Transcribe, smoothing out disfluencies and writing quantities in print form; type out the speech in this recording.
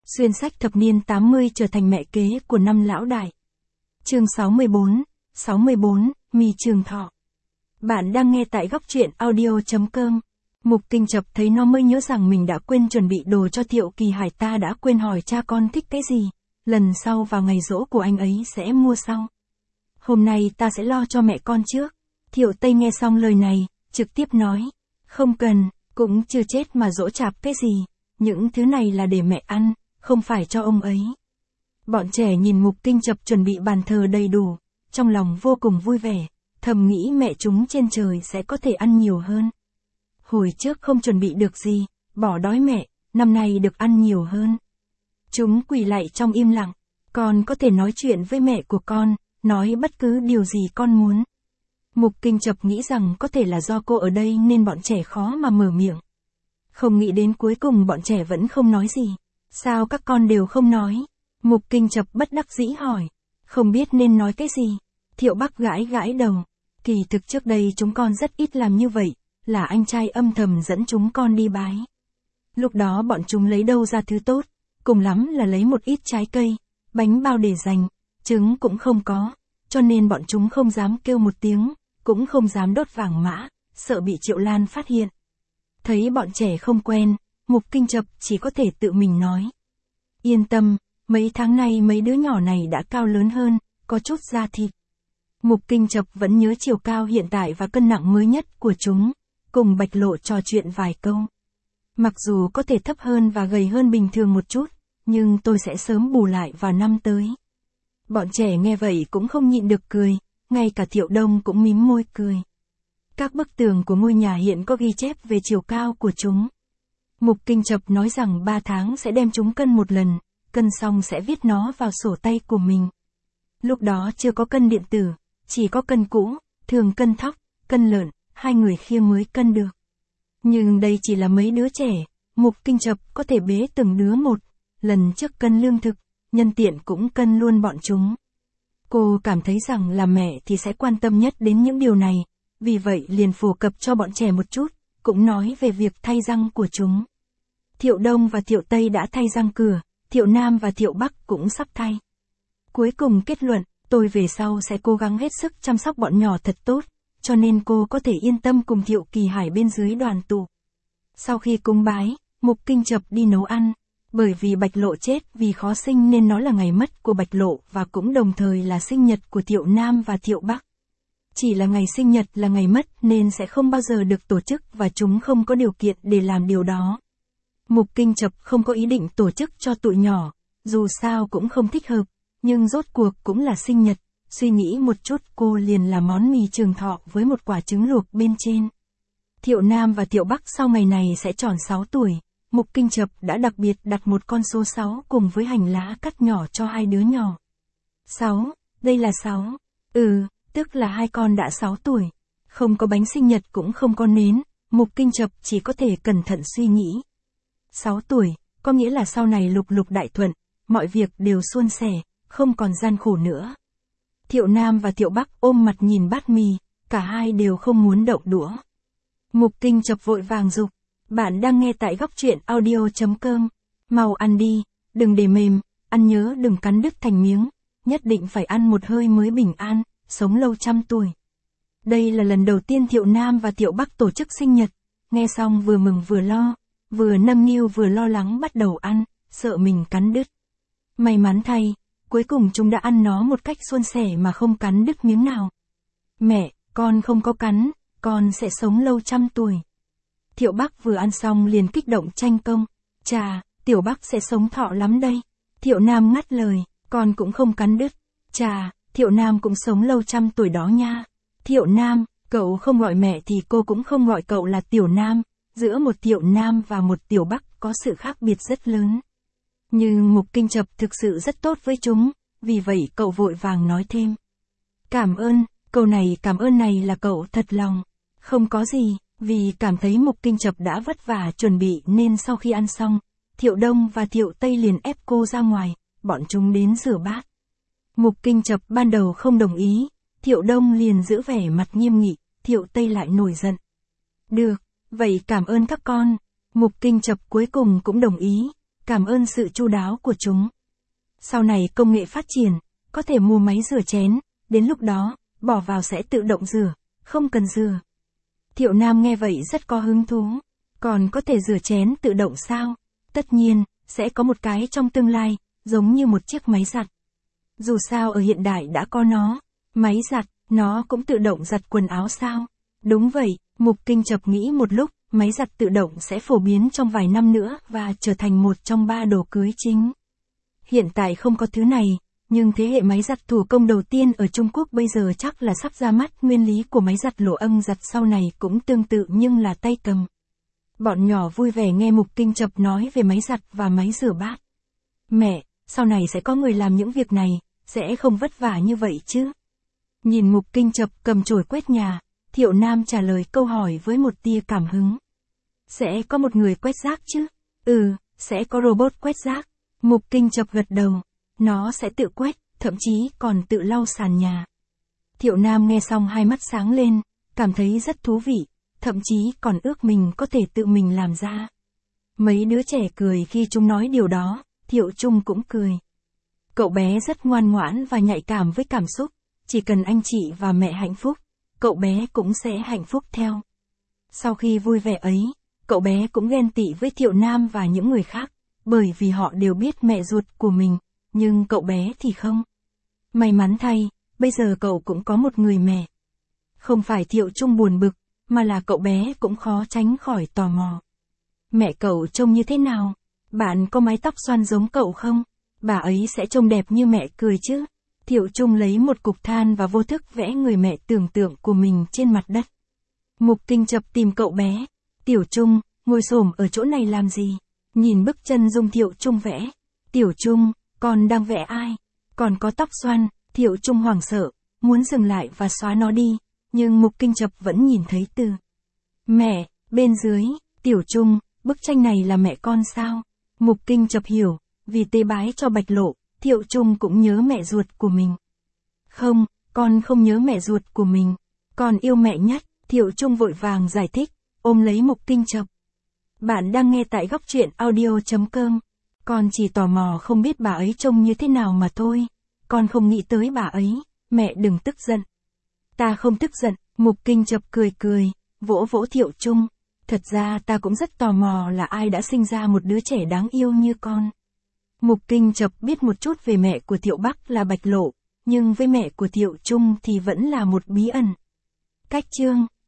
Xuyên sách thập niên 80 trở thành mẹ kế của năm lão đại. Chương 64, Mi Trường Thọ. Bạn đang nghe tại góc truyện audio.com. Mục Kinh Chập thấy nó mới nhớ rằng mình đã quên chuẩn bị đồ cho Thiệu Kỳ Hải, ta đã quên hỏi cha con thích cái gì, lần sau vào ngày giỗ của anh ấy sẽ mua sau. Hôm nay ta sẽ lo cho mẹ con trước. Thiệu Tây nghe xong lời này, trực tiếp nói, không cần, cũng chưa chết mà dỗ chạp cái gì, những thứ này là để mẹ ăn, không phải cho ông ấy. Bọn trẻ nhìn Mục Kinh Chập chuẩn bị bàn thờ đầy đủ, trong lòng vô cùng vui vẻ, thầm nghĩ mẹ chúng trên trời sẽ có thể ăn nhiều hơn. Hồi trước không chuẩn bị được gì, bỏ đói mẹ, năm nay được ăn nhiều hơn. Chúng quỳ lạy trong im lặng, con có thể nói chuyện với mẹ của con, nói bất cứ điều gì con muốn. Mục Kinh Chập nghĩ rằng có thể là do cô ở đây nên bọn trẻ khó mà mở miệng. Không nghĩ đến cuối cùng bọn trẻ vẫn không nói gì. Sao các con đều không nói? Mục Kinh Chập bất đắc dĩ hỏi. Không biết nên nói cái gì? Thiệu Bắc gãi gãi đầu. Kỳ thực trước đây chúng con rất ít làm như vậy, là anh trai âm thầm dẫn chúng con đi bái. Lúc đó bọn chúng lấy đâu ra thứ tốt, cùng lắm là lấy một ít trái cây, bánh bao để dành, trứng cũng không có, cho nên bọn chúng không dám kêu một tiếng, cũng không dám đốt vàng mã, sợ bị Triệu Lan phát hiện. Thấy bọn trẻ không quen, Mục Kinh Chập chỉ có thể tự mình nói. Yên tâm, mấy tháng nay mấy đứa nhỏ này đã cao lớn hơn, có chút da thịt. Mục Kinh Chập vẫn nhớ chiều cao hiện tại và cân nặng mới nhất của chúng, cùng Bạch Lộ trò chuyện vài câu. Mặc dù có thể thấp hơn và gầy hơn bình thường một chút, nhưng tôi sẽ sớm bù lại vào năm tới. Bọn trẻ nghe vậy cũng không nhịn được cười, ngay cả Thiệu Đông cũng mím môi cười. Các bức tường của ngôi nhà hiện có ghi chép về chiều cao của chúng. Mục Kinh Chập nói rằng 3 tháng sẽ đem chúng cân một lần, cân xong sẽ viết nó vào sổ tay của mình. Lúc đó chưa có cân điện tử, chỉ có cân cũ, thường cân thóc, cân lợn, hai người khiêng mới cân được. Nhưng đây chỉ là mấy đứa trẻ, Mục Kinh Chập có thể bế từng đứa một, lần trước cân lương thực, nhân tiện cũng cân luôn bọn chúng. Cô cảm thấy rằng là mẹ thì sẽ quan tâm nhất đến những điều này, vì vậy liền phổ cập cho bọn trẻ một chút, cũng nói về việc thay răng của chúng. Thiệu Đông và Thiệu Tây đã thay răng cửa, Thiệu Nam và Thiệu Bắc cũng sắp thay. Cuối cùng kết luận, tôi về sau sẽ cố gắng hết sức chăm sóc bọn nhỏ thật tốt, cho nên cô có thể yên tâm cùng Thiệu Kỳ Hải bên dưới đoàn tụ. Sau khi cúng bái, Mục Kinh Chập đi nấu ăn, bởi vì Bạch Lộ chết vì khó sinh nên nó là ngày mất của Bạch Lộ và cũng đồng thời là sinh nhật của Thiệu Nam và Thiệu Bắc. Chỉ là ngày sinh nhật là ngày mất nên sẽ không bao giờ được tổ chức và chúng không có điều kiện để làm điều đó. Mục Kinh Chập không có ý định tổ chức cho tụi nhỏ, dù sao cũng không thích hợp, nhưng rốt cuộc cũng là sinh nhật, suy nghĩ một chút cô liền làm món mì Trường Thọ với một quả trứng luộc bên trên. Thiệu Nam và Thiệu Bắc sau ngày này sẽ tròn 6 tuổi, Mục Kinh Chập đã đặc biệt đặt một con số 6 cùng với hành lá cắt nhỏ cho hai đứa nhỏ. 6, đây là 6. Tức là hai con đã 6 tuổi. Không có bánh sinh nhật cũng không có nến, Mục Kinh Chập chỉ có thể cẩn thận suy nghĩ. 6 tuổi, có nghĩa là sau này lục lục đại thuận, mọi việc đều suôn sẻ, không còn gian khổ nữa. Thiệu Nam và Thiệu Bắc ôm mặt nhìn bát mì, cả hai đều không muốn động đũa. Mục Kinh Chập vội vàng giục, bạn đang nghe tại góc truyện audio.com, mau ăn đi, đừng để mềm, ăn nhớ đừng cắn đứt thành miếng, nhất định phải ăn một hơi mới bình an, sống lâu trăm tuổi. Đây là lần đầu tiên Thiệu Nam và Thiệu Bắc tổ chức sinh nhật, nghe xong vừa mừng vừa lo, vừa nâm niu vừa lo lắng bắt đầu ăn, sợ mình cắn đứt. May mắn thay, cuối cùng chúng đã ăn nó một cách suôn sẻ mà không cắn đứt miếng nào. Mẹ, con không có cắn, con sẽ sống lâu trăm tuổi. Thiệu Bắc vừa ăn xong liền kích động tranh công, chà, Tiểu Bắc sẽ sống thọ lắm đây. Thiệu Nam ngắt lời, con cũng không cắn đứt, chà, Thiệu Nam cũng sống lâu trăm tuổi đó nha. Thiệu Nam, cậu không gọi mẹ thì cô cũng không gọi cậu là Tiểu Nam, giữa một Thiệu Nam và một Tiểu Bắc có sự khác biệt rất lớn. Nhưng Mục Kinh Chập thực sự rất tốt với chúng, vì vậy cậu vội vàng nói thêm. Cảm ơn, câu này cảm ơn này là cậu thật lòng. Không có gì, vì cảm thấy Mục Kinh Chập đã vất vả chuẩn bị nên sau khi ăn xong, Thiệu Đông và Thiệu Tây liền ép cô ra ngoài, bọn chúng đến rửa bát. Mục Kinh Chập ban đầu không đồng ý, Thiệu Đông liền giữ vẻ mặt nghiêm nghị, Thiệu Tây lại nổi giận. Được, vậy cảm ơn các con. Mục Kinh Chập cuối cùng cũng đồng ý, cảm ơn sự chu đáo của chúng. Sau này công nghệ phát triển, có thể mua máy rửa chén, đến lúc đó, bỏ vào sẽ tự động rửa, không cần rửa. Thiệu Nam nghe vậy rất có hứng thú. Còn có thể rửa chén tự động sao? Tất nhiên, sẽ có một cái trong tương lai, giống như một chiếc máy giặt. Dù sao ở hiện đại đã có nó. Máy giặt, nó cũng tự động giặt quần áo sao? Đúng vậy, Mục Kinh chập nghĩ một lúc, máy giặt tự động sẽ phổ biến trong vài năm nữa và trở thành một trong 3 đồ cưới chính. Hiện tại không có thứ này, nhưng thế hệ máy giặt thủ công đầu tiên ở Trung Quốc bây giờ chắc là sắp ra mắt. Nguyên lý của máy giặt lỗ âm giặt sau này cũng tương tự nhưng là tay cầm. Bọn nhỏ vui vẻ nghe Mục Kinh chập nói về máy giặt và máy rửa bát. Mẹ, sau này sẽ có người làm những việc này, sẽ không vất vả như vậy chứ? Nhìn Mục Kinh chập cầm chổi quét nhà, Thiệu Nam trả lời câu hỏi với một tia cảm hứng. Sẽ có một người quét rác chứ? Ừ, sẽ có robot quét rác. Mục Kinh chập gật đầu. Nó sẽ tự quét, thậm chí còn tự lau sàn nhà. Thiệu Nam nghe xong hai mắt sáng lên, cảm thấy rất thú vị, thậm chí còn ước mình có thể tự mình làm ra. Mấy đứa trẻ cười khi chúng nói điều đó, Thiệu Trung cũng cười. Cậu bé rất ngoan ngoãn và nhạy cảm với cảm xúc, chỉ cần anh chị và mẹ hạnh phúc, cậu bé cũng sẽ hạnh phúc theo. Sau khi vui vẻ ấy, cậu bé cũng ghen tị với Thiệu Nam và những người khác, bởi vì họ đều biết mẹ ruột của mình, nhưng cậu bé thì không. May mắn thay, bây giờ cậu cũng có một người mẹ. Không phải Thiệu Trung buồn bực, mà là cậu bé cũng khó tránh khỏi tò mò. Mẹ cậu trông như thế nào? Bạn có mái tóc xoăn giống cậu không? Bà ấy sẽ trông đẹp như mẹ cười chứ? Thiệu Trung lấy một cục than và vô thức vẽ người mẹ tưởng tượng của mình trên mặt đất. Mục Kinh chập tìm cậu bé. Tiểu Trung, ngồi xổm ở chỗ này làm gì? Nhìn bức chân dung Thiệu Trung vẽ. Tiểu Trung, con đang vẽ ai? Còn có tóc xoăn. Thiệu Trung hoảng sợ, muốn dừng lại và xóa nó đi. Nhưng Mục Kinh chập vẫn nhìn thấy từ. Mẹ, bên dưới. Tiểu Trung, bức tranh này là mẹ con sao? Mục Kinh chập hiểu, vì tế bái cho Bạch Lộ, Thiệu Trung cũng nhớ mẹ ruột của mình. Không, con không nhớ mẹ ruột của mình. Con yêu mẹ nhất. Thiệu Trung vội vàng giải thích, ôm lấy Mục Kinh chập. Bạn đang nghe tại góc truyện audio.com. Con chỉ tò mò không biết bà ấy trông như thế nào mà thôi. Con không nghĩ tới bà ấy. Mẹ đừng tức giận. Ta không tức giận. Mục Kinh chập cười cười, vỗ vỗ Thiệu Trung. Thật ra ta cũng rất tò mò là ai đã sinh ra một đứa trẻ đáng yêu như con. Mục Kinh chập biết một chút về mẹ của Thiệu Bắc là Bạch Lộ, nhưng với mẹ của Thiệu Trung thì vẫn là một bí ẩn. Cách chương